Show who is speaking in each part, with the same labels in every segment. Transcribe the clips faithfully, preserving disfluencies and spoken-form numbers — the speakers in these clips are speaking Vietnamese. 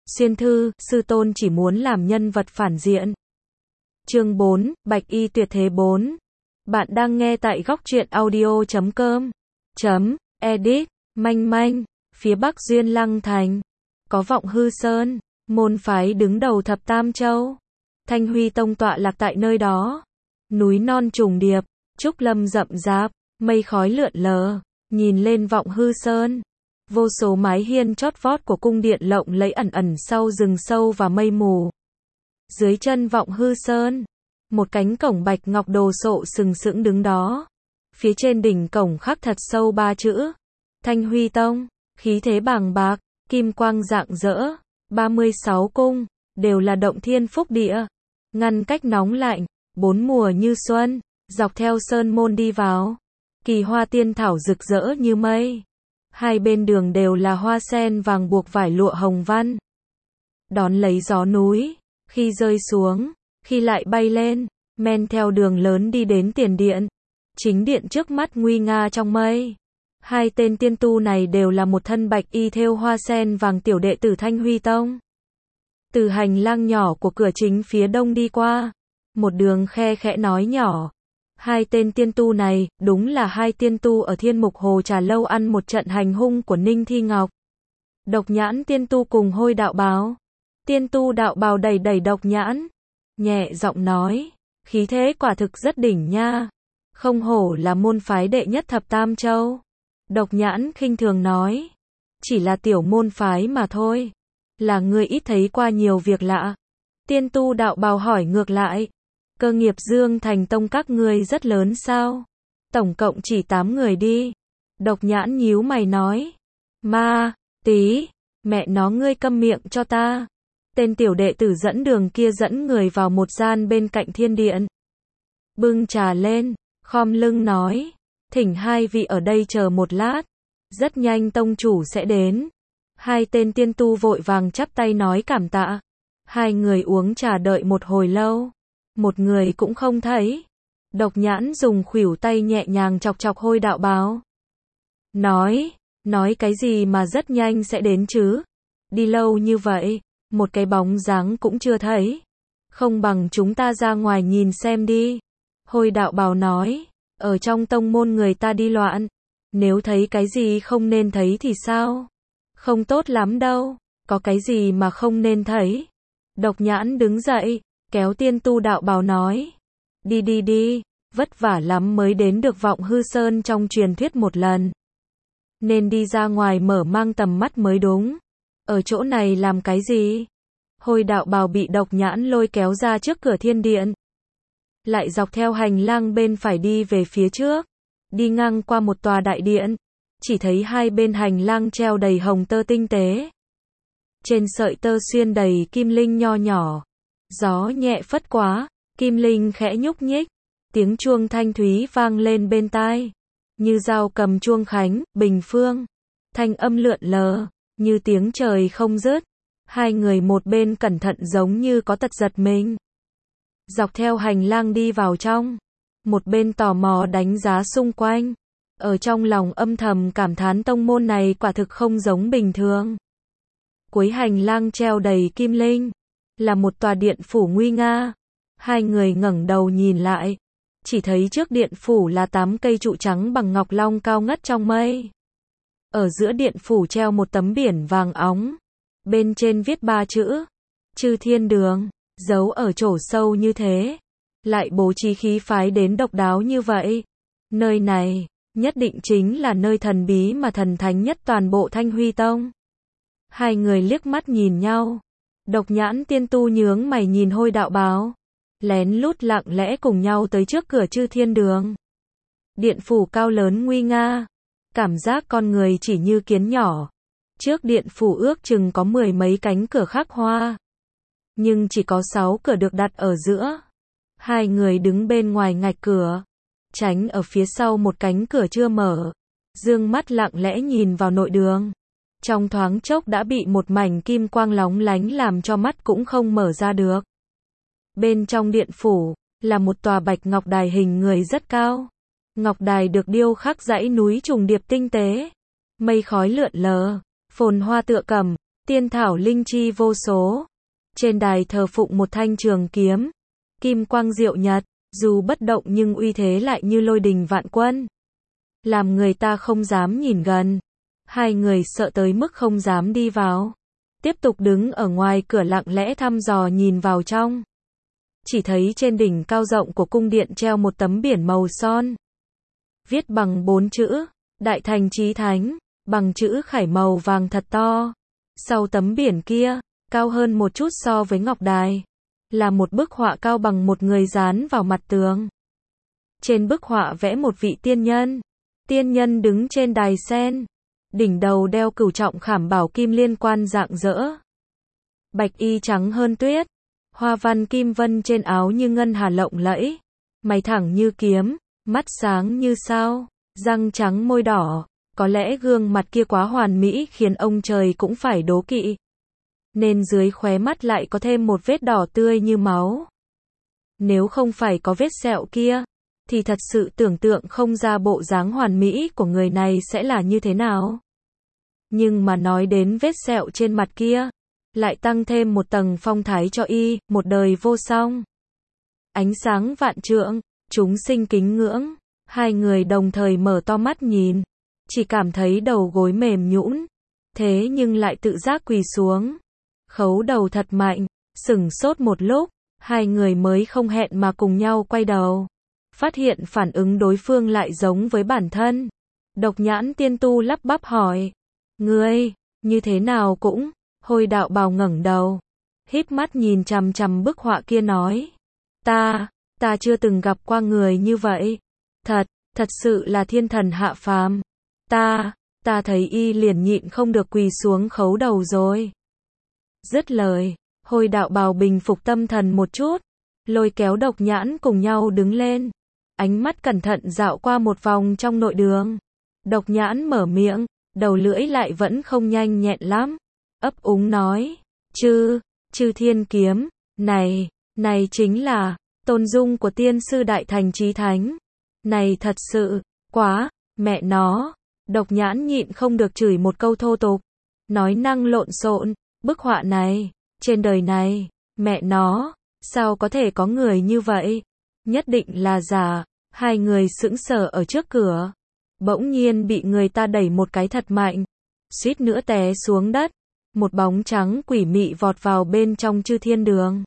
Speaker 1: Xuyên thư, sư tôn chỉ muốn làm nhân vật phản diện. Chương bốn, Bạch y tuyệt thế bốn. Bạn đang nghe tại góc truyện audio chấm com. Chấm, edit, manh manh, phía bắc Duyên Lăng Thành. Có Vọng Hư Sơn, môn phái đứng đầu thập tam châu. Thanh Huy Tông tọa lạc tại nơi đó. Núi non trùng điệp, trúc lâm rậm rạp, mây khói lượn lờ, nhìn lên Vọng Hư Sơn. Vô số mái hiên chót vót của cung điện lộng lẫy ẩn ẩn sau rừng sâu và mây mù. Dưới chân Vọng Hư Sơn, một cánh cổng bạch ngọc đồ sộ sừng sững đứng đó. Phía trên đỉnh cổng khắc thật sâu ba chữ: Thanh Huy Tông, khí thế bàng bạc, kim quang rạng rỡ, ba mươi sáu cung, đều là động thiên phúc địa, ngăn cách nóng lạnh, bốn mùa như xuân, dọc theo sơn môn đi vào. Kỳ hoa tiên thảo rực rỡ như mây. Hai bên đường đều là hoa sen vàng buộc vải lụa hồng văn. Đón lấy gió núi, khi rơi xuống, khi lại bay lên, men theo đường lớn đi đến tiền điện. Chính điện trước mắt nguy nga trong mây. Hai tên tiên tu này đều là một thân bạch y thêu hoa sen vàng tiểu đệ tử Thanh Huy Tông. Từ hành lang nhỏ của cửa chính phía đông đi qua, một đường khe khẽ nói nhỏ. Hai tên tiên tu này, đúng là hai tiên tu ở Thiên Mục Hồ Trà Lâu ăn một trận hành hung của Ninh Thi Ngọc. Độc Nhãn tiên tu cùng Hôi Đạo Bào. Tiên tu Đạo Bào đẩy đẩy Độc Nhãn, nhẹ giọng nói, khí thế quả thực rất đỉnh nha. Không hổ là môn phái đệ nhất thập tam châu. Độc Nhãn khinh thường nói, chỉ là tiểu môn phái mà thôi. Là người ít thấy qua nhiều việc lạ. Tiên tu Đạo Bào hỏi ngược lại, cơ nghiệp Dương Thành Tông các ngươi rất lớn sao? Tổng cộng chỉ tám người đi. Độc Nhãn nhíu mày nói, ma, tí, mẹ nó ngươi câm miệng cho ta. Tên tiểu đệ tử dẫn đường kia dẫn người vào một gian bên cạnh thiên điện. Bưng trà lên, khom lưng nói, thỉnh hai vị ở đây chờ một lát. Rất nhanh tông chủ sẽ đến. Hai tên tiên tu vội vàng chắp tay nói cảm tạ. Hai người uống trà đợi một hồi lâu. Một người cũng không thấy. Độc Nhãn dùng khuỷu tay nhẹ nhàng chọc chọc Hôi Đạo Bào. Nói, nói cái gì mà rất nhanh sẽ đến chứ? Đi lâu như vậy, một cái bóng dáng cũng chưa thấy. Không bằng chúng ta ra ngoài nhìn xem đi. Hôi Đạo Bào nói, ở trong tông môn người ta đi loạn. Nếu thấy cái gì không nên thấy thì sao? Không tốt lắm đâu, có cái gì mà không nên thấy? Độc Nhãn đứng dậy, kéo tiên tu Đạo Bào nói, đi đi đi, vất vả lắm mới đến được Vọng Hư Sơn trong truyền thuyết một lần. Nên đi ra ngoài mở mang tầm mắt mới đúng. Ở chỗ này làm cái gì? Hôi Đạo Bào bị Độc Nhãn lôi kéo ra trước cửa thiên điện. Lại dọc theo hành lang bên phải đi về phía trước. Đi ngang qua một tòa đại điện. Chỉ thấy hai bên hành lang treo đầy hồng tơ tinh tế. Trên sợi tơ xuyên đầy kim linh nho nhỏ. Gió nhẹ phất quá, kim linh khẽ nhúc nhích, tiếng chuông thanh thúy vang lên bên tai, như dao cầm chuông khánh, bình phương, thanh âm lượn lờ, như tiếng trời không dứt. Hai người một bên cẩn thận giống như có tật giật mình. Dọc theo hành lang đi vào trong, một bên tò mò đánh giá xung quanh, ở trong lòng âm thầm cảm thán tông môn này quả thực không giống bình thường. Cuối hành lang treo đầy kim linh, là một tòa điện phủ nguy nga. Hai người ngẩng đầu nhìn lại, chỉ thấy trước điện phủ là tám cây trụ trắng bằng ngọc long cao ngất trong mây. Ở giữa điện phủ treo một tấm biển vàng óng, bên trên viết ba chữ: Chư Thiên Đường. Giấu ở chỗ sâu như thế, lại bố trí khí phái đến độc đáo như vậy. Nơi này, nhất định chính là nơi thần bí mà thần thánh nhất toàn bộ Thanh Huy Tông. Hai người liếc mắt nhìn nhau. Độc Nhãn tiên tu nhướng mày nhìn Hôi Đạo Bào, lén lút lặng lẽ cùng nhau tới trước cửa Chư Thiên Đường. Điện phủ cao lớn nguy nga, cảm giác con người chỉ như kiến nhỏ. Trước điện phủ ước chừng có mười mấy cánh cửa khắc hoa, nhưng chỉ có sáu cửa được đặt ở giữa. Hai người đứng bên ngoài ngạch cửa, tránh ở phía sau một cánh cửa chưa mở, dương mắt lặng lẽ nhìn vào nội đường. Trong thoáng chốc đã bị một mảnh kim quang lóng lánh làm cho mắt cũng không mở ra được. Bên trong điện phủ, là một tòa bạch ngọc đài hình người rất cao. Ngọc đài được điêu khắc dãy núi trùng điệp tinh tế. Mây khói lượn lờ, phồn hoa tựa cẩm, tiên thảo linh chi vô số. Trên đài thờ phụng một thanh trường kiếm, kim quang diệu nhật, dù bất động nhưng uy thế lại như lôi đình vạn quân, làm người ta không dám nhìn gần. Hai người sợ tới mức không dám đi vào, tiếp tục đứng ở ngoài cửa lặng lẽ thăm dò nhìn vào trong. Chỉ thấy trên đỉnh cao rộng của cung điện treo một tấm biển màu son, viết bằng bốn chữ, Đại Thành Chí Thánh, bằng chữ khải màu vàng thật to. Sau tấm biển kia, cao hơn một chút so với ngọc đài, là một bức họa cao bằng một người dán vào mặt tường. Trên bức họa vẽ một vị tiên nhân, tiên nhân đứng trên đài sen, đỉnh đầu đeo cửu trọng khảm bảo kim liên quan rạng rỡ. Bạch y trắng hơn tuyết, hoa văn kim vân trên áo như ngân hà lộng lẫy, mày thẳng như kiếm, mắt sáng như sao, răng trắng môi đỏ, có lẽ gương mặt kia quá hoàn mỹ khiến ông trời cũng phải đố kỵ. Nên dưới khóe mắt lại có thêm một vết đỏ tươi như máu. Nếu không phải có vết sẹo kia, thì thật sự tưởng tượng không ra bộ dáng hoàn mỹ của người này sẽ là như thế nào. Nhưng mà nói đến vết sẹo trên mặt kia, lại tăng thêm một tầng phong thái cho y, một đời vô song. Ánh sáng vạn trượng, chúng sinh kính ngưỡng, hai người đồng thời mở to mắt nhìn, chỉ cảm thấy đầu gối mềm nhũn, thế nhưng lại tự giác quỳ xuống, khấu đầu thật mạnh, sửng sốt một lúc, hai người mới không hẹn mà cùng nhau quay đầu, phát hiện phản ứng đối phương lại giống với bản thân. Độc Nhãn tiên tu lắp bắp hỏi, ngươi, như thế nào cũng, Hồi Đạo Bào ngẩng đầu, híp mắt nhìn chằm chằm bức họa kia nói, ta, ta chưa từng gặp qua người như vậy, thật, thật sự là thiên thần hạ phàm, ta, ta thấy y liền nhịn không được quỳ xuống khấu đầu rồi. Dứt lời, Hồi Đạo Bào bình phục tâm thần một chút, lôi kéo Độc Nhãn cùng nhau đứng lên, ánh mắt cẩn thận dạo qua một vòng trong nội đường. Độc Nhãn mở miệng, đầu lưỡi lại vẫn không nhanh nhẹn lắm, ấp úng nói, chư, chư thiên kiếm, này, này chính là, tôn dung của tiên sư Đại Thành Chí Thánh, này thật sự, quá, mẹ nó. Độc Nhãn nhịn không được chửi một câu thô tục, nói năng lộn xộn, bức họa này, trên đời này, mẹ nó, sao có thể có người như vậy, nhất định là giả. Hai người sững sờ ở trước cửa, bỗng nhiên bị người ta đẩy một cái thật mạnh, suýt nữa té xuống đất, một bóng trắng quỷ mị vọt vào bên trong Chư Thiên Đường.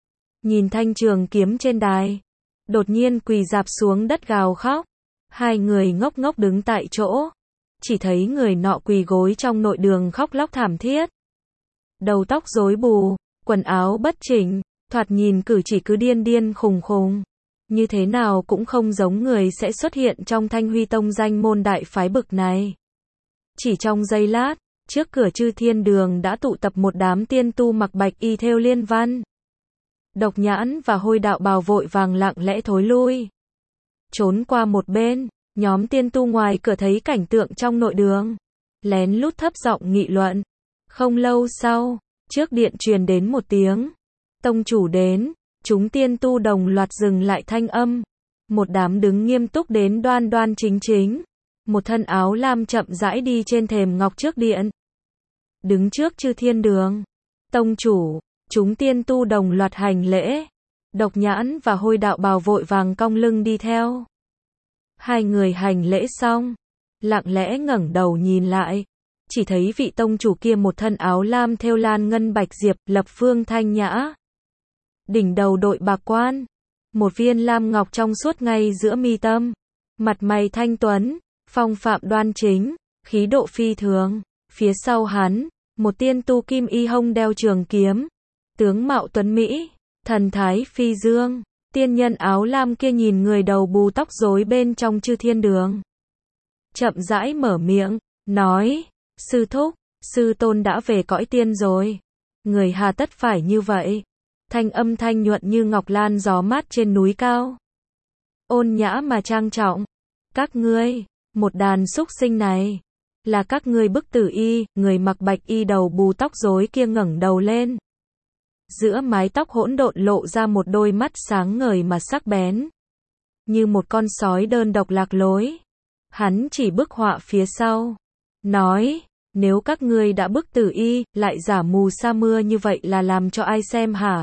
Speaker 1: Nhìn thanh trường kiếm trên đài, đột nhiên quỳ rạp xuống đất gào khóc, hai người ngốc ngốc đứng tại chỗ, chỉ thấy người nọ quỳ gối trong nội đường khóc lóc thảm thiết. Đầu tóc rối bù, quần áo bất chỉnh, thoạt nhìn cử chỉ cứ điên điên khùng khùng, như thế nào cũng không giống người sẽ xuất hiện trong Thanh Huy Tông danh môn đại phái bực này. Chỉ trong giây lát, trước cửa Chư Thiên Đường đã tụ tập một đám tiên tu mặc bạch y thêu liên văn. Độc Nhãn và Hồi Đạo Bào vội vàng lặng lẽ thối lui, trốn qua một bên. Nhóm tiên tu ngoài cửa thấy cảnh tượng trong nội đường, lén lút thấp giọng nghị luận. Không lâu sau, trước điện truyền đến một tiếng, tông chủ đến. Chúng tiên tu đồng loạt dừng lại thanh âm, một đám đứng nghiêm túc đến đoan đoan chính chính, một thân áo lam chậm rãi đi trên thềm ngọc trước điện. Đứng trước Chư Thiên Đường, tông chủ, chúng tiên tu đồng loạt hành lễ. Độc Nhãn và Hồi Đạo Bào vội vàng cong lưng đi theo. Hai người hành lễ xong, lặng lẽ ngẩng đầu nhìn lại, chỉ thấy vị tông chủ kia một thân áo lam thêu lan ngân bạch diệp, lập phương thanh nhã, đỉnh đầu đội bạc quan, một viên lam ngọc trong suốt ngay giữa mi tâm, mặt mày thanh tuấn, phong phạm đoan chính, khí độ phi thường. Phía sau hắn, một tiên tu kim y hông đeo trường kiếm, tướng mạo tuấn mỹ, thần thái phi dương. Tiên nhân áo lam kia nhìn người đầu bù tóc rối bên trong Chư Thiên Đường, chậm rãi mở miệng, nói, sư thúc, sư tôn đã về cõi tiên rồi, người hà tất phải như vậy. Thanh âm thanh nhuận như ngọc lan gió mát trên núi cao, ôn nhã mà trang trọng. Các ngươi, một đàn súc sinh này, là các ngươi bức tử y. Người mặc bạch y đầu bù tóc rối kia ngẩng đầu lên, giữa mái tóc hỗn độn lộ ra một đôi mắt sáng ngời mà sắc bén, như một con sói đơn độc lạc lối. Hắn chỉ bức họa phía sau, nói, nếu các ngươi đã bức tử y, lại giả mù sa mưa như vậy là làm cho ai xem hả?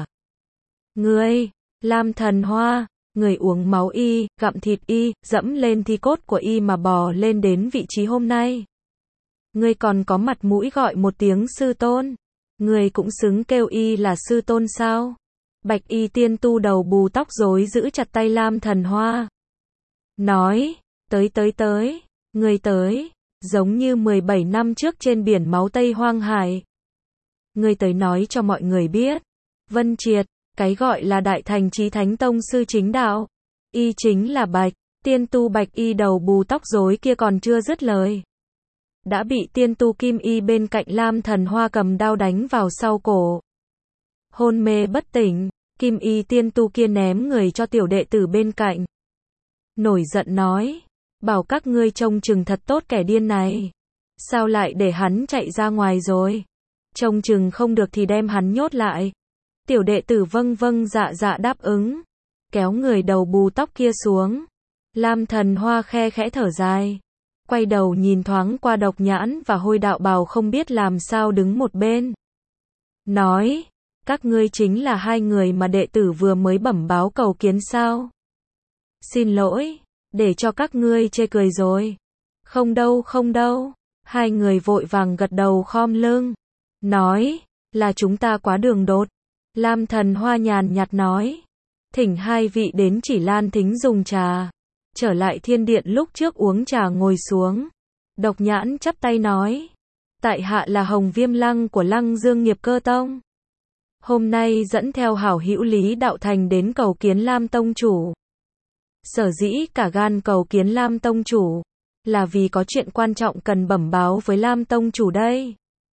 Speaker 1: Ngươi, Lam Thần Hoa, người uống máu y, gặm thịt y, dẫm lên thi cốt của y mà bò lên đến vị trí hôm nay. Ngươi còn có mặt mũi gọi một tiếng sư tôn? Ngươi cũng xứng kêu y là sư tôn sao? Bạch y tiên tu đầu bù tóc rối giữ chặt tay Lam Thần Hoa. Nói, tới tới tới, ngươi tới, giống như mười bảy năm trước trên biển máu Tây Hoang Hải. Ngươi tới nói cho mọi người biết. Vân Triệt, cái gọi là Đại Thành Chí Thánh Tông sư chính đạo. Y chính là Bạch, tiên tu Bạch y đầu bù tóc rối kia còn chưa dứt lời. Đã bị tiên tu Kim y bên cạnh Lam Thần Hoa cầm đao đánh vào sau cổ. Hôn mê bất tỉnh, Kim y tiên tu kia ném người cho tiểu đệ tử bên cạnh. Nổi giận nói, bảo các ngươi trông chừng thật tốt kẻ điên này. Sao lại để hắn chạy ra ngoài rồi? Trông chừng không được thì đem hắn nhốt lại. Tiểu đệ tử vâng vâng dạ dạ đáp ứng. Kéo người đầu bù tóc kia xuống. Lam Thần Hoa khe khẽ thở dài. Quay đầu nhìn thoáng qua Độc Nhãn và Hôi Đạo Bào không biết làm sao đứng một bên. Nói, các ngươi chính là hai người mà đệ tử vừa mới bẩm báo cầu kiến sao? Xin lỗi, để cho các ngươi chê cười rồi. Không đâu không đâu. Hai người vội vàng gật đầu khom lưng. Nói, là chúng ta quá đường đột. Lam Thần Hoa nhàn nhạt nói. Thỉnh hai vị đến Chỉ Lan Thính dùng trà. Trở lại thiên điện lúc trước uống trà ngồi xuống. Độc Nhãn chắp tay nói. Tại hạ là Hồng Viêm Lăng của Lăng Dương Nghiệp Cơ Tông. Hôm nay dẫn theo hảo hữu Lý Đạo Thành đến cầu kiến Lam Tông Chủ. Sở dĩ cả gan cầu kiến Lam Tông Chủ, là vì có chuyện quan trọng cần bẩm báo với Lam Tông Chủ đây.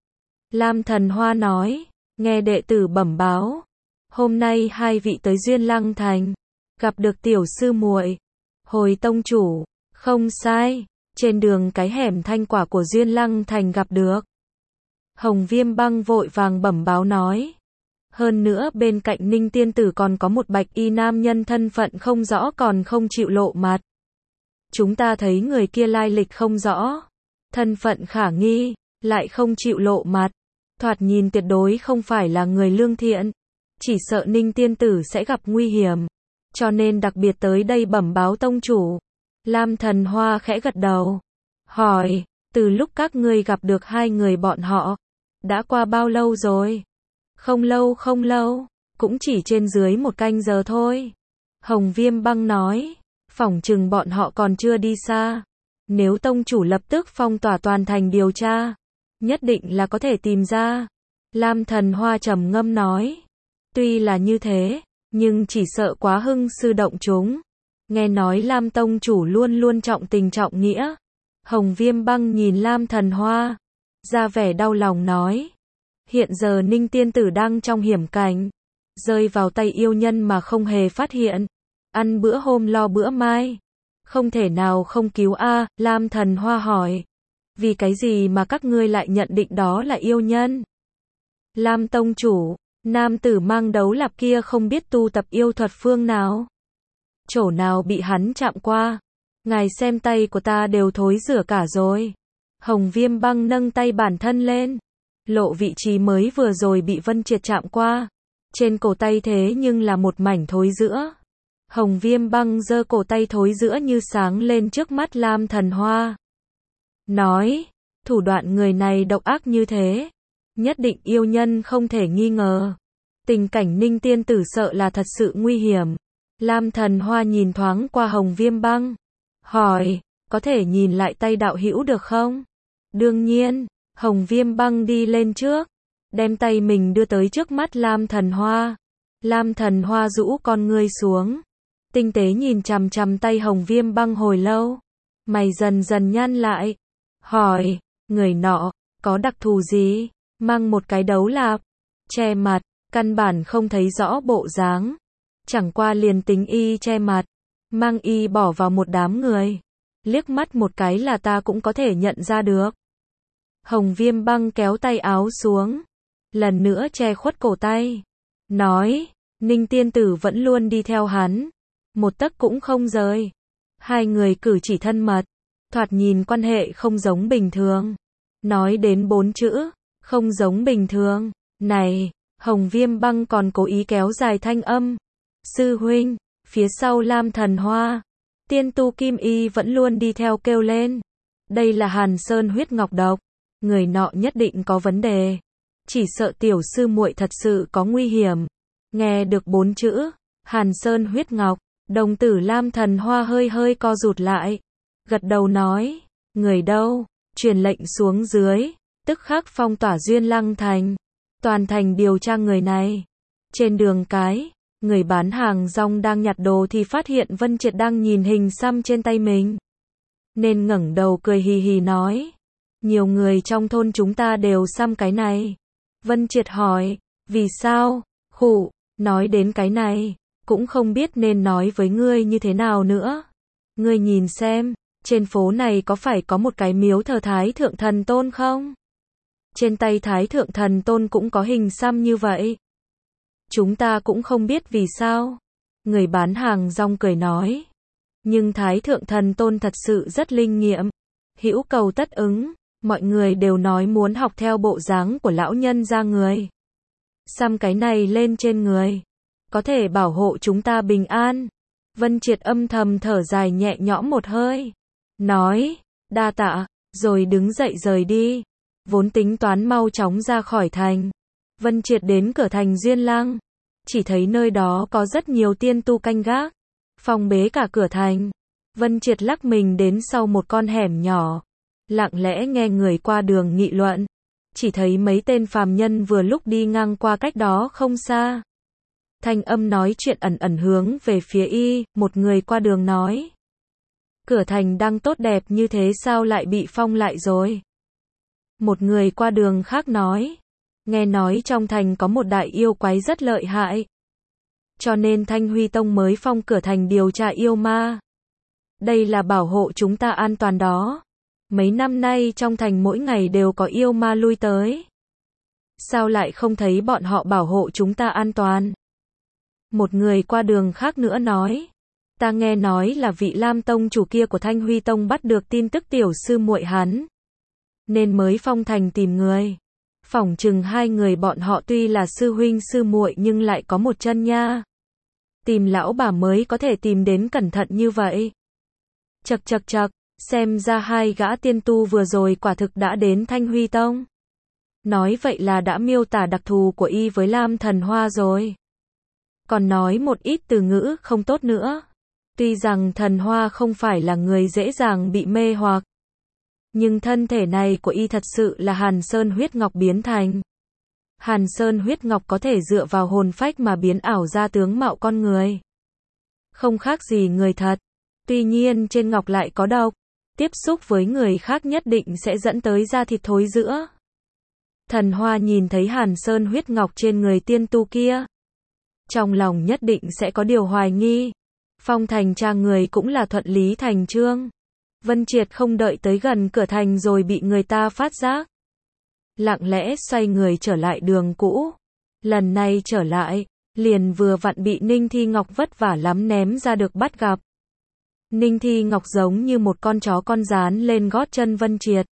Speaker 1: Lam Thần Hoa nói, nghe đệ tử bẩm báo. Hôm nay hai vị tới Duyên Lăng Thành, gặp được tiểu sư muội. Hồi Tông Chủ, không sai, trên đường cái hẻm Thanh Quả của Duyên Lăng Thành gặp được. Hồng Viêm Băng vội vàng bẩm báo nói. Hơn nữa bên cạnh Ninh Tiên Tử còn có một bạch y nam nhân thân phận không rõ còn không chịu lộ mặt. Chúng ta thấy người kia lai lịch không rõ, thân phận khả nghi, lại không chịu lộ mặt. Thoạt nhìn tuyệt đối không phải là người lương thiện. Chỉ sợ Ninh Tiên Tử sẽ gặp nguy hiểm. Cho nên đặc biệt tới đây bẩm báo Tông Chủ. Lam Thần Hoa khẽ gật đầu. Hỏi, từ lúc các ngươi gặp được hai người bọn họ, đã qua bao lâu rồi? Không lâu không lâu, cũng chỉ trên dưới một canh giờ thôi. Hồng Viêm Băng nói, phỏng chừng bọn họ còn chưa đi xa. Nếu Tông Chủ lập tức phong tỏa toàn thành điều tra, nhất định là có thể tìm ra. Lam Thần Hoa trầm ngâm nói, tuy là như thế, nhưng chỉ sợ quá hưng sư động chúng. Nghe nói Lam Tông Chủ luôn luôn trọng tình trọng nghĩa. Hồng Viêm Băng nhìn Lam Thần Hoa, ra vẻ đau lòng nói. Hiện giờ Ninh Tiên Tử đang trong hiểm cảnh, rơi vào tay yêu nhân mà không hề phát hiện. Ăn bữa hôm lo bữa mai. Không thể nào không cứu a. Lam Thần Hoa hỏi. Vì cái gì mà các ngươi lại nhận định đó là yêu nhân? Lam Tông Chủ, nam tử mang đấu lạp kia không biết tu tập yêu thuật phương nào. Chỗ nào bị hắn chạm qua. Ngài xem tay của ta đều thối rửa cả rồi. Hồng Viêm Băng nâng tay bản thân lên. Lộ vị trí mới vừa rồi bị Vân Triệt chạm qua. Trên cổ tay thế nhưng là một mảnh thối rữa. Hồng Viêm Băng giơ cổ tay thối rữa như sáng lên trước mắt Lam Thần Hoa. Nói, thủ đoạn người này độc ác như thế. Nhất định yêu nhân không thể nghi ngờ. Tình cảnh Ninh Tiên Tử sợ là thật sự nguy hiểm. Lam Thần Hoa nhìn thoáng qua Hồng Viêm Băng. Hỏi, có thể nhìn lại tay đạo hữu được không? Đương nhiên. Hồng Viêm Băng đi lên trước, đem tay mình đưa tới trước mắt Lam Thần Hoa. Lam Thần Hoa rũ con ngươi xuống, tinh tế nhìn chằm chằm tay Hồng Viêm Băng hồi lâu, mày dần dần nhăn lại, hỏi, người nọ, có đặc thù gì? Mang một cái đấu lạp, che mặt, căn bản không thấy rõ bộ dáng, chẳng qua liền tính y che mặt, mang y bỏ vào một đám người, liếc mắt một cái là ta cũng có thể nhận ra được. Hồng Viêm Băng kéo tay áo xuống, lần nữa che khuất cổ tay, nói, Ninh Tiên Tử vẫn luôn đi theo hắn, một tấc cũng không rời. Hai người cử chỉ thân mật, thoạt nhìn quan hệ không giống bình thường. Nói đến bốn chữ, không giống bình thường. Này, Hồng Viêm Băng còn cố ý kéo dài thanh âm. Sư huynh, phía sau Lam Thần Hoa, tiên tu Kim Y vẫn luôn đi theo kêu lên. Đây là Hàn Sơn huyết ngọc độc, người nọ nhất định có vấn đề. Chỉ sợ tiểu sư muội thật sự có nguy hiểm. Nghe được bốn chữ, Hàn Sơn huyết ngọc, đồng tử Lam Thần Hoa hơi hơi co rụt lại. Gật đầu nói, người đâu, truyền lệnh xuống dưới, tức khắc phong tỏa Duyên Lăng Thành. Toàn thành điều tra người này. Trên đường cái, người bán hàng rong đang nhặt đồ thì phát hiện Vân Triệt đang nhìn hình xăm trên tay mình. Nên ngẩng đầu cười hì hì nói, nhiều người trong thôn chúng ta đều xăm cái này. Vân Triệt hỏi, vì sao? Khụ, nói đến cái này, cũng không biết nên nói với ngươi như thế nào nữa. Ngươi nhìn xem, trên phố này có phải có một cái miếu thờ Thái Thượng Thần Tôn không? Trên tay Thái Thượng Thần Tôn cũng có hình xăm như vậy. Chúng ta cũng không biết vì sao. Người bán hàng rong cười nói. Nhưng Thái Thượng Thần Tôn thật sự rất linh nghiệm. Hữu cầu tất ứng. Mọi người đều nói muốn học theo bộ dáng của lão nhân ra người. Xăm cái này lên trên người. Có thể bảo hộ chúng ta bình an. Vân Triệt âm thầm thở dài nhẹ nhõm một hơi. Nói, đa tạ, rồi đứng dậy rời đi. Vốn tính toán mau chóng ra khỏi thành. Vân Triệt đến cửa thành Duyên Lăng. Chỉ thấy nơi đó có rất nhiều tiên tu canh gác. Phong bế cả cửa thành. Vân Triệt lắc mình đến sau một con hẻm nhỏ. Lặng lẽ nghe người qua đường nghị luận. Chỉ thấy mấy tên phàm nhân vừa lúc đi ngang qua cách đó không xa. Thanh âm nói chuyện ẩn ẩn hướng về phía y, một người qua đường nói. Cửa thành đang tốt đẹp như thế sao lại bị phong lại rồi? Một người qua đường khác nói. Nghe nói trong thành có một đại yêu quái rất lợi hại. Cho nên Thanh Huy Tông mới phong cửa thành điều tra yêu ma. Đây là bảo hộ chúng ta an toàn đó. Mấy năm nay trong thành mỗi ngày đều có yêu ma lui tới. Sao lại không thấy bọn họ bảo hộ chúng ta an toàn? Một người qua đường khác nữa nói. Ta nghe nói là vị Lam Tông chủ kia của Thanh Huy Tông bắt được tin tức tiểu sư muội hắn. Nên mới phong thành tìm người. Phỏng chừng hai người bọn họ tuy là sư huynh sư muội nhưng lại có một chân nha. Tìm lão bà mới có thể tìm đến cẩn thận như vậy. Chậc chậc chậc, xem ra hai gã tiên tu vừa rồi quả thực đã đến Thanh Huy Tông. Nói vậy là đã miêu tả đặc thù của y với Lam Thần Hoa rồi. Còn nói một ít từ ngữ không tốt nữa. Tuy rằng Thần Hoa không phải là người dễ dàng bị mê hoặc. Nhưng thân thể này của y thật sự là Hàn Sơn huyết ngọc biến thành. Hàn Sơn huyết ngọc có thể dựa vào hồn phách mà biến ảo ra tướng mạo con người. Không khác gì người thật. Tuy nhiên trên ngọc lại có độc. Tiếp xúc với người khác nhất định sẽ dẫn tới da thịt thối rữa. Thần Hoa nhìn thấy Hàn Sơn huyết ngọc trên người tiên tu kia. Trong lòng nhất định sẽ có điều hoài nghi. Phong thành tra người cũng là thuận lý thành chương. Vân Triệt không đợi tới gần cửa thành rồi bị người ta phát giác. Lặng lẽ xoay người trở lại đường cũ. Lần này trở lại, liền vừa vặn bị Ninh Thi Ngọc vất vả lắm ném ra được bắt gặp. Ninh Thi Ngọc giống như một con chó con dán lên gót chân Vân Triệt.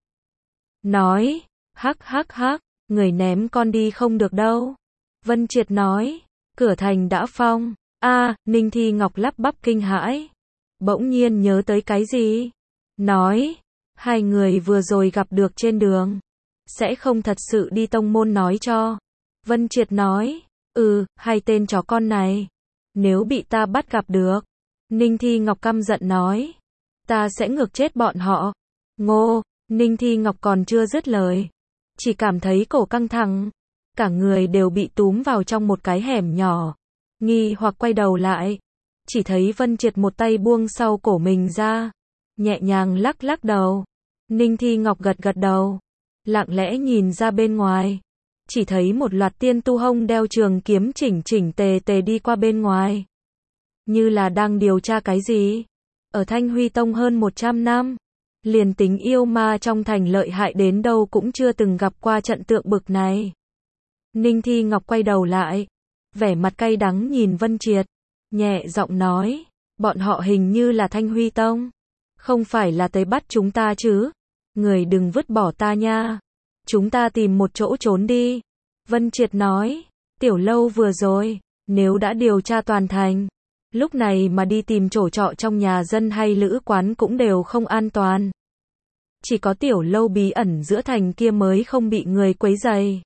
Speaker 1: Nói, hắc hắc hắc, người ném con đi không được đâu. Vân Triệt nói, cửa thành đã phong. A, Ninh Thi Ngọc lắp bắp kinh hãi. Bỗng nhiên nhớ tới cái gì? Nói, hai người vừa rồi gặp được trên đường. Sẽ không thật sự đi tông môn nói cho. Vân Triệt nói, ừ, hai tên chó con này. Nếu bị ta bắt gặp được. Ninh Thi Ngọc căm giận nói. Ta sẽ ngược chết bọn họ. Ngô, Ninh Thi Ngọc còn chưa dứt lời. Chỉ cảm thấy cổ căng thẳng. Cả người đều bị túm vào trong một cái hẻm nhỏ. Nghi hoặc quay đầu lại. Chỉ thấy Vân Triệt một tay buông sau cổ mình ra. Nhẹ nhàng lắc lắc đầu. Ninh Thi Ngọc gật gật đầu. Lặng lẽ nhìn ra bên ngoài. Chỉ thấy một loạt tiên tu hông đeo trường kiếm chỉnh chỉnh tề tề đi qua bên ngoài. Như là đang điều tra cái gì. Ở Thanh Huy Tông hơn một trăm năm. Liền tính yêu ma trong thành lợi hại đến đâu cũng chưa từng gặp qua trận tượng bực này. Ninh Thi Ngọc quay đầu lại. Vẻ mặt cay đắng nhìn Vân Triệt. Nhẹ giọng nói. Bọn họ hình như là Thanh Huy Tông. Không phải là tới bắt chúng ta chứ. người đừng vứt bỏ ta nha. Chúng ta tìm một chỗ trốn đi. Vân Triệt nói, tiểu lâu vừa rồi, nếu đã điều tra toàn thành, lúc này mà đi tìm chỗ trọ trong nhà dân hay lữ quán cũng đều không an toàn. Chỉ có tiểu lâu bí ẩn giữa thành kia mới không bị người quấy rầy.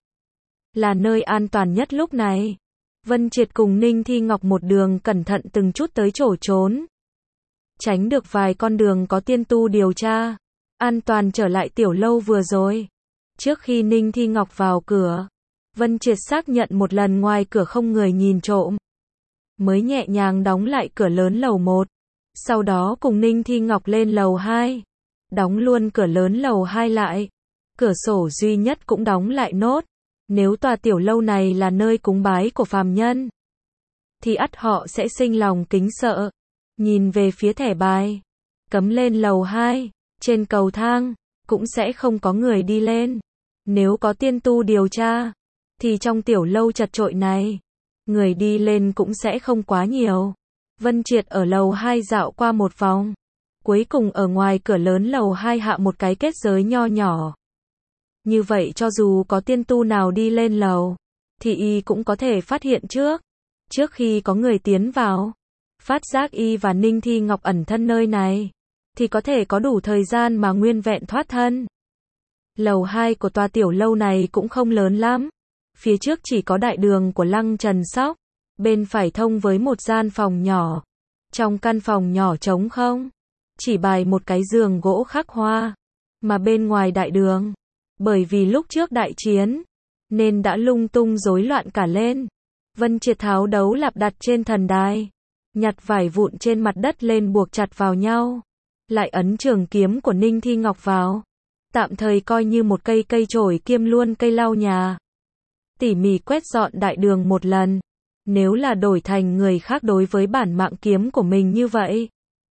Speaker 1: Là nơi an toàn nhất lúc này. Vân Triệt cùng Ninh Thi Ngọc một đường cẩn thận từng chút tới chỗ trốn. Tránh được vài con đường có tiên tu điều tra. An toàn trở lại tiểu lâu vừa rồi. Trước khi Ninh Thi Ngọc vào cửa, Vân Triệt xác nhận một lần ngoài cửa không người nhìn trộm. Mới nhẹ nhàng đóng lại cửa lớn lầu một. Sau đó cùng Ninh Thi Ngọc lên lầu hai. Đóng luôn cửa lớn lầu hai lại. Cửa sổ duy nhất cũng đóng lại nốt. Nếu tòa tiểu lâu này là nơi cúng bái của phàm nhân, thì ắt họ sẽ sinh lòng kính sợ. Nhìn về phía thẻ bài, cấm lên lầu hai, trên cầu thang, cũng sẽ không có người đi lên. Nếu có tiên tu điều tra, thì trong tiểu lâu chật chội này, người đi lên cũng sẽ không quá nhiều. Vân Triệt ở lầu hai dạo qua một vòng. Cuối cùng ở ngoài cửa lớn lầu hai hạ một cái kết giới nho nhỏ. Như vậy cho dù có tiên tu nào đi lên lầu, thì y cũng có thể phát hiện trước. Trước khi có người tiến vào, phát giác y và Ninh Thi Ngọc ẩn thân nơi này, thì có thể có đủ thời gian mà nguyên vẹn thoát thân. Lầu hai của tòa tiểu lâu này cũng không lớn lắm. Phía trước chỉ có đại đường của Lăng Trần Sóc. Bên phải thông với một gian phòng nhỏ. Trong căn phòng nhỏ trống không, chỉ bày một cái giường gỗ khắc hoa. Mà bên ngoài đại đường, bởi vì lúc trước đại chiến, nên đã lung tung rối loạn cả lên. Vân Triệt tháo đấu lạp đặt trên thần đài, nhặt vải vụn trên mặt đất lên buộc chặt vào nhau. Lại ấn trường kiếm của Ninh Thi Ngọc vào. Tạm thời coi như một cây cây chổi kiêm luôn cây lau nhà. Tỉ mỉ quét dọn đại đường một lần. Nếu là đổi thành người khác đối với bản mạng kiếm của mình như vậy,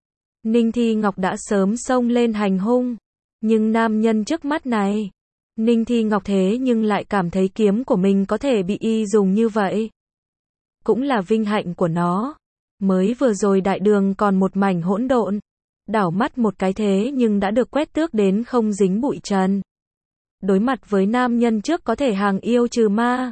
Speaker 1: Ninh Thi Ngọc đã sớm xông lên hành hung. Nhưng nam nhân trước mắt này, Ninh Thi Ngọc thế nhưng lại cảm thấy kiếm của mình có thể bị y dùng như vậy. Cũng là vinh hạnh của nó. Mới vừa rồi đại đường còn một mảnh hỗn độn. Đảo mắt một cái thế nhưng đã được quét tước đến không dính bụi trần. Đối mặt với nam nhân trước có thể hàng yêu trừ ma,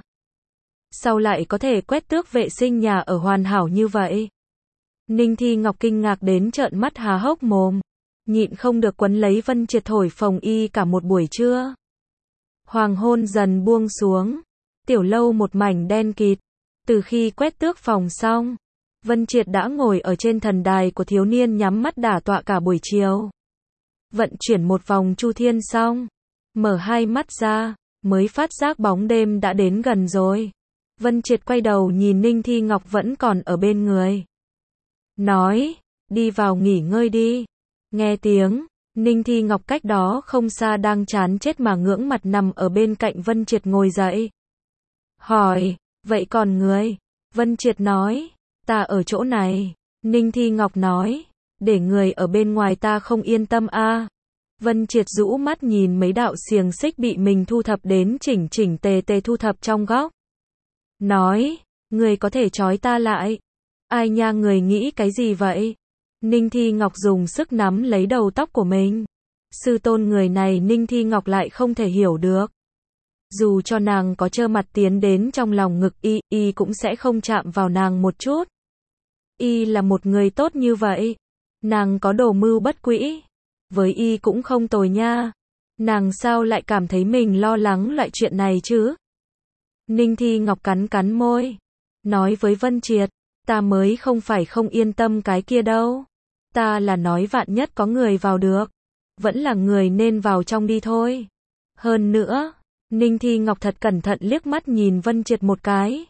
Speaker 1: sau lại có thể quét tước vệ sinh nhà ở hoàn hảo như vậy. Ninh Thi Ngọc kinh ngạc đến trợn mắt há hốc mồm. Nhịn không được quấn lấy Vân Triệt thổi phồng y cả một buổi trưa. Hoàng hôn dần buông xuống. Tiểu lâu một mảnh đen kịt. Từ khi quét tước phòng xong, Vân Triệt đã ngồi ở trên thần đài của thiếu niên nhắm mắt đả tọa cả buổi chiều. Vận chuyển một vòng chu thiên xong, mở hai mắt ra, mới phát giác bóng đêm đã đến gần rồi. Vân Triệt quay đầu nhìn Ninh Thi Ngọc vẫn còn ở bên người. Nói, đi vào nghỉ ngơi đi. Nghe tiếng, Ninh Thi Ngọc cách đó không xa đang chán chết mà ngưỡng mặt nằm ở bên cạnh Vân Triệt ngồi dậy. Hỏi, vậy còn người? Vân Triệt nói, ta ở chỗ này. Ninh Thi Ngọc nói, để người ở bên ngoài ta không yên tâm a. À. Vân Triệt rũ mắt nhìn mấy đạo xiềng xích bị mình thu thập đến chỉnh chỉnh tề tề thu thập trong góc. Nói, người có thể trói ta lại. Ai nha, người nghĩ cái gì vậy? Ninh Thi Ngọc dùng sức nắm lấy đầu tóc của mình. Sư tôn người này Ninh Thi Ngọc lại không thể hiểu được. Dù cho nàng có trơ mặt tiến đến trong lòng ngực y, y cũng sẽ không chạm vào nàng một chút. Y là một người tốt như vậy. Nàng có đồ mưu bất quỹ. Với y cũng không tồi nha. Nàng sao lại cảm thấy mình lo lắng loại chuyện này chứ? Ninh Thi Ngọc cắn cắn môi. Nói với Vân Triệt, ta mới không phải không yên tâm cái kia đâu. Ta là nói vạn nhất có người vào được. Vẫn là người nên vào trong đi thôi. Hơn nữa, Ninh Thi Ngọc thật cẩn thận liếc mắt nhìn Vân Triệt một cái.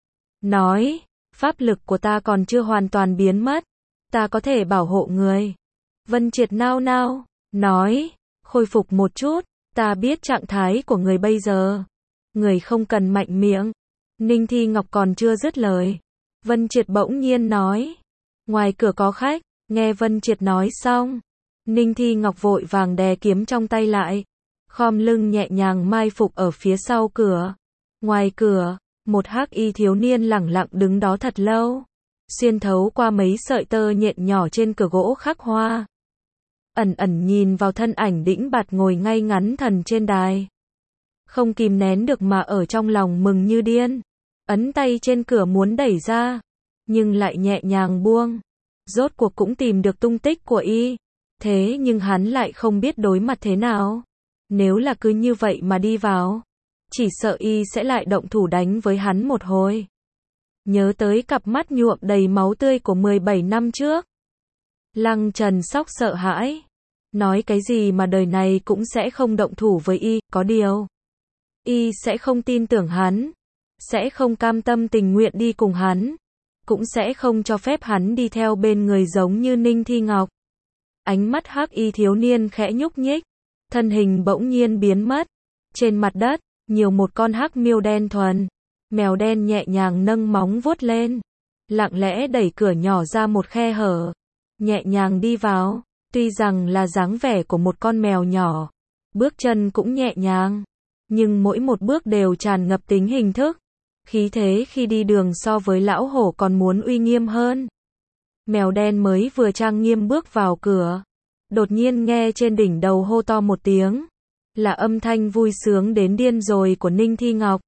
Speaker 1: Nói, pháp lực của ta còn chưa hoàn toàn biến mất. Ta có thể bảo hộ người. Vân Triệt nao nao, nói, khôi phục một chút, ta biết trạng thái của người bây giờ. Người không cần mạnh miệng. Ninh Thi Ngọc còn chưa dứt lời. Vân Triệt bỗng nhiên nói, ngoài cửa có khách. Nghe Vân Triệt nói xong, Ninh Thi Ngọc vội vàng đè kiếm trong tay lại, khom lưng nhẹ nhàng mai phục ở phía sau cửa. Ngoài cửa, một hắc y thiếu niên lẳng lặng đứng đó thật lâu, xuyên thấu qua mấy sợi tơ nhện nhỏ trên cửa gỗ khắc hoa. ẩn ẩn nhìn vào thân ảnh đĩnh bạt ngồi ngay ngắn thần trên đài. Không kìm nén được mà ở trong lòng mừng như điên. Ấn tay trên cửa muốn đẩy ra, nhưng lại nhẹ nhàng buông. Rốt cuộc cũng tìm được tung tích của y. Thế nhưng hắn lại không biết đối mặt thế nào. Nếu là cứ như vậy mà đi vào, chỉ sợ y sẽ lại động thủ đánh với hắn một hồi. Nhớ tới cặp mắt nhuộm đầy máu tươi của mười bảy năm trước. Lăng Trần sốc sợ hãi. Nói cái gì mà đời này cũng sẽ không động thủ với y, có điều. Y sẽ không tin tưởng hắn. Sẽ không cam tâm tình nguyện đi cùng hắn. Cũng sẽ không cho phép hắn đi theo bên người giống như Ninh Thi Ngọc. Ánh mắt hắc y thiếu niên khẽ nhúc nhích. Thân hình bỗng nhiên biến mất. Trên mặt đất, nhiều một con hắc miêu đen thuần. Mèo đen nhẹ nhàng nâng móng vuốt lên. Lặng lẽ đẩy cửa nhỏ ra một khe hở. Nhẹ nhàng đi vào. Tuy rằng là dáng vẻ của một con mèo nhỏ. Bước chân cũng nhẹ nhàng. Nhưng mỗi một bước đều tràn ngập tính hình thức. Khí thế khi đi đường so với lão hổ còn muốn uy nghiêm hơn. Mèo đen mới vừa trang nghiêm bước vào cửa. Đột nhiên nghe trên đỉnh đầu hô to một tiếng. Là âm thanh vui sướng đến điên rồi của Ninh Thi Ngọc.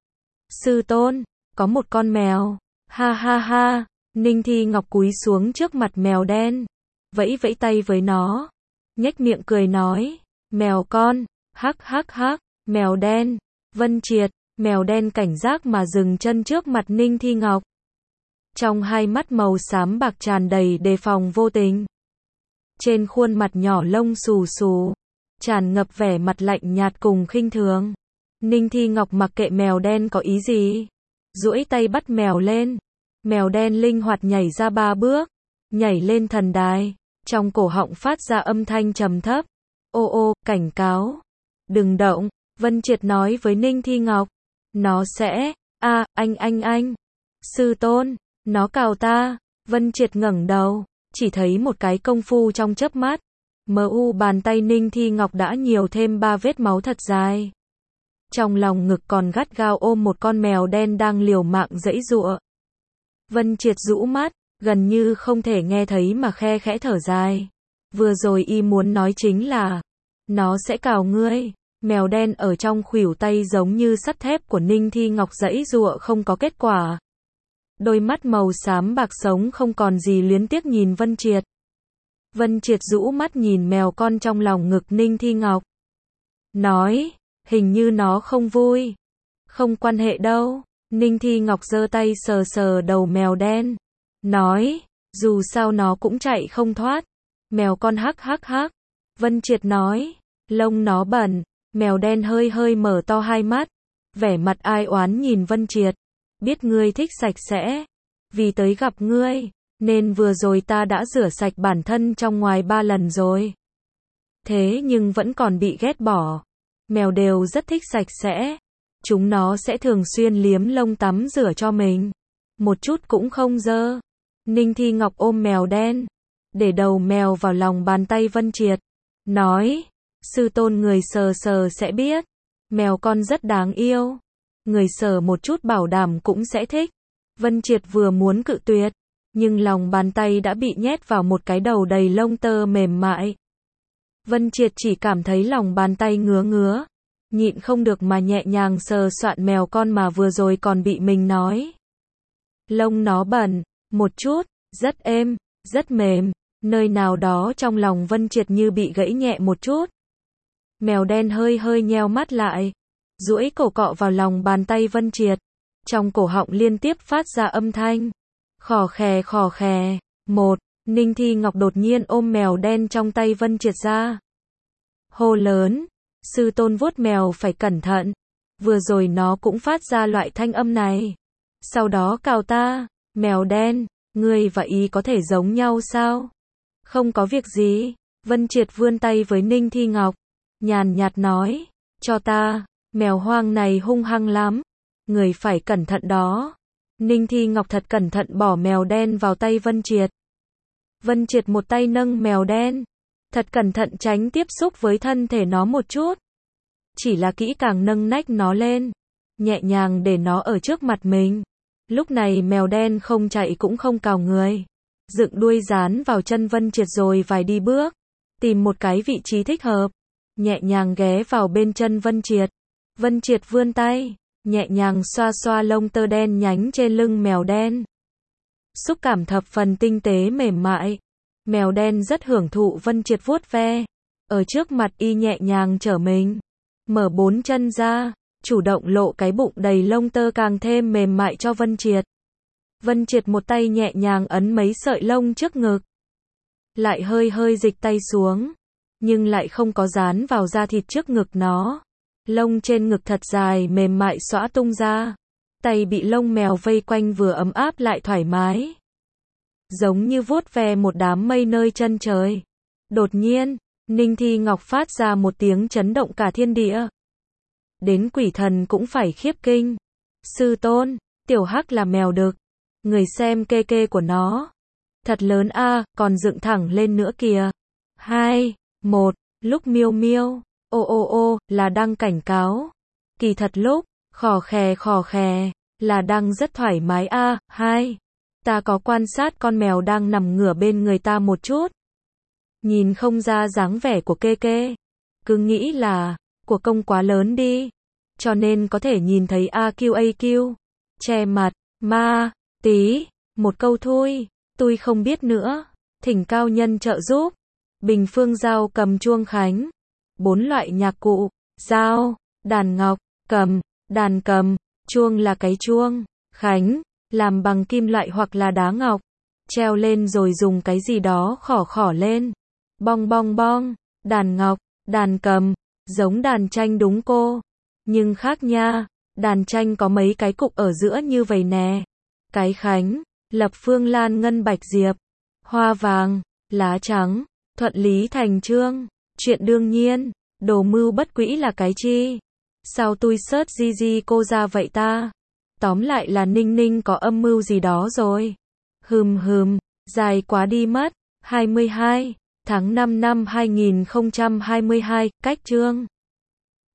Speaker 1: Sư tôn, có một con mèo. Ha ha ha. Ninh Thi Ngọc cúi xuống trước mặt mèo đen. Vẫy vẫy tay với nó. Nhếch miệng cười nói. Mèo con. Hắc hắc hắc. Mèo đen. Vân Triệt. Mèo đen cảnh giác mà dừng chân trước mặt Ninh Thi Ngọc. Trong hai mắt màu xám bạc tràn đầy đề phòng vô tình. Trên khuôn mặt nhỏ lông xù xù. Tràn ngập vẻ mặt lạnh nhạt cùng khinh thường. Ninh Thi Ngọc mặc kệ mèo đen có ý gì. Duỗi tay bắt mèo lên. Mèo đen linh hoạt nhảy ra ba bước. Nhảy lên thần đài. Trong cổ họng phát ra âm thanh trầm thấp. Ô ô, cảnh cáo. Đừng động. Vân Triệt nói với Ninh Thi Ngọc. Nó sẽ, a à, anh anh anh. Sư tôn, nó cào ta. Vân Triệt ngẩng đầu, chỉ thấy một cái công phu trong chớp mắt. Mờ u bàn tay Ninh Thi Ngọc đã nhiều thêm ba vết máu thật dài. Trong lòng ngực còn gắt gao ôm một con mèo đen đang liều mạng giãy giụa. Vân Triệt rũ mắt, gần như không thể nghe thấy mà khe khẽ thở dài. Vừa rồi y muốn nói chính là, nó sẽ cào ngươi. Mèo đen ở trong khuỷu tay giống như sắt thép của Ninh Thi Ngọc giãy giụa không có kết quả. Đôi mắt màu xám bạc sống không còn gì luyến tiếc nhìn Vân Triệt. Vân Triệt rũ mắt nhìn mèo con trong lòng ngực Ninh Thi Ngọc. Nói, hình như nó không vui. Không quan hệ đâu. Ninh Thi Ngọc giơ tay sờ sờ đầu mèo đen. Nói, dù sao nó cũng chạy không thoát. Mèo con hắc hắc hắc. Vân Triệt nói, lông nó bẩn. Mèo đen hơi hơi mở to hai mắt. Vẻ mặt ai oán nhìn Vân Triệt. Biết ngươi thích sạch sẽ. Vì tới gặp ngươi. Nên vừa rồi ta đã rửa sạch bản thân trong ngoài ba lần rồi. Thế nhưng vẫn còn bị ghét bỏ. Mèo đều rất thích sạch sẽ. Chúng nó sẽ thường xuyên liếm lông tắm rửa cho mình. Một chút cũng không dơ. Ninh Thi Ngọc ôm mèo đen. Để đầu mèo vào lòng bàn tay Vân Triệt. Nói. Sư tôn người sờ sờ sẽ biết. Mèo con rất đáng yêu. Người sờ một chút bảo đảm cũng sẽ thích. Vân Triệt vừa muốn cự tuyệt. Nhưng lòng bàn tay đã bị nhét vào một cái đầu đầy lông tơ mềm mại. Vân Triệt chỉ cảm thấy lòng bàn tay ngứa ngứa. Nhịn không được mà nhẹ nhàng sờ soạn mèo con mà vừa rồi còn bị mình nói. Lông nó bẩn, một chút, rất êm, rất mềm. Nơi nào đó trong lòng Vân Triệt như bị gãy nhẹ một chút. Mèo đen hơi hơi nheo mắt lại. Duỗi cổ cọ vào lòng bàn tay Vân Triệt. Trong cổ họng liên tiếp phát ra âm thanh. Khò khè khò khè. Một, Ninh Thi Ngọc đột nhiên ôm mèo đen trong tay Vân Triệt ra. Hô lớn. Sư tôn vuốt mèo phải cẩn thận. Vừa rồi nó cũng phát ra loại thanh âm này. Sau đó cào ta. Mèo đen, ngươi và y có thể giống nhau sao? Không có việc gì. Vân Triệt vươn tay với Ninh Thi Ngọc. Nhàn nhạt nói. Cho ta. Mèo hoang này hung hăng lắm. Người phải cẩn thận đó. Ninh Thi Ngọc thật cẩn thận bỏ mèo đen vào tay Vân Triệt. Vân Triệt một tay nâng mèo đen. Thật cẩn thận tránh tiếp xúc với thân thể nó một chút. Chỉ là kỹ càng nâng nách nó lên. Nhẹ nhàng để nó ở trước mặt mình. Lúc này mèo đen không chạy cũng không cào người. Dựng đuôi dán vào chân Vân Triệt rồi vài đi bước. tìm một cái vị trí thích hợp, nhẹ nhàng ghé vào bên chân Vân Triệt. Vân Triệt vươn tay, nhẹ nhàng xoa xoa lông tơ đen nhánh trên lưng mèo đen. Xúc cảm thập phần tinh tế mềm mại. Mèo đen rất hưởng thụ Vân Triệt vuốt ve. Ở trước mặt y nhẹ nhàng trở mình. Mở bốn chân ra, chủ động lộ cái bụng đầy lông tơ càng thêm mềm mại cho Vân Triệt. Vân Triệt một tay nhẹ nhàng ấn mấy sợi lông trước ngực. Lại hơi hơi dịch tay xuống. Nhưng lại không có dán vào da thịt trước ngực nó. Lông trên ngực thật dài mềm mại xõa tung ra. Tay bị lông mèo vây quanh vừa ấm áp lại thoải mái. Giống như vuốt ve một đám mây nơi chân trời. Đột nhiên, Ninh Thi Ngọc phát ra một tiếng chấn động cả thiên địa. Đến quỷ thần cũng phải khiếp kinh. Sư tôn, tiểu hắc là mèo đực. Người xem kê kê của nó. Thật lớn a, à, còn dựng thẳng lên nữa kìa. Hai, một, lúc miêu miêu. Ô ô ô, là đang cảnh cáo. Kỳ thật lúc, khò khè khò khè, là đang rất thoải mái a. À. Hai, ta có quan sát con mèo đang nằm ngửa bên người ta một chút. Nhìn không ra dáng vẻ của kê kê. Cứ nghĩ là, của công quá lớn đi. Cho nên có thể nhìn thấy a quy a quy. Che mặt, ma, tí, một câu thôi, tôi không biết nữa. Thỉnh cao nhân trợ giúp. Bình phương dao cầm chuông khánh. Bốn loại nhạc cụ, dao, đàn ngọc, cầm, đàn cầm, chuông là cái chuông, khánh, làm bằng kim loại hoặc là đá ngọc, treo lên rồi dùng cái gì đó khỏ khỏ lên, bong bong bong, đàn ngọc, đàn cầm, giống đàn tranh đúng cô, nhưng khác nha, đàn tranh có mấy cái cục ở giữa như vậy nè, cái khánh, lập phương lan ngân bạch diệp, hoa vàng, lá trắng, thuận lý thành chương. Chuyện đương nhiên, đồ mưu bất quỹ là cái chi? Sao tôi search gì gì cô ra vậy ta? Tóm lại là Ninh Ninh có âm mưu gì đó rồi. Hừm hừm, dài quá đi mất. hai mươi hai tháng năm năm hai nghìn không trăm hai mươi hai, cách chương.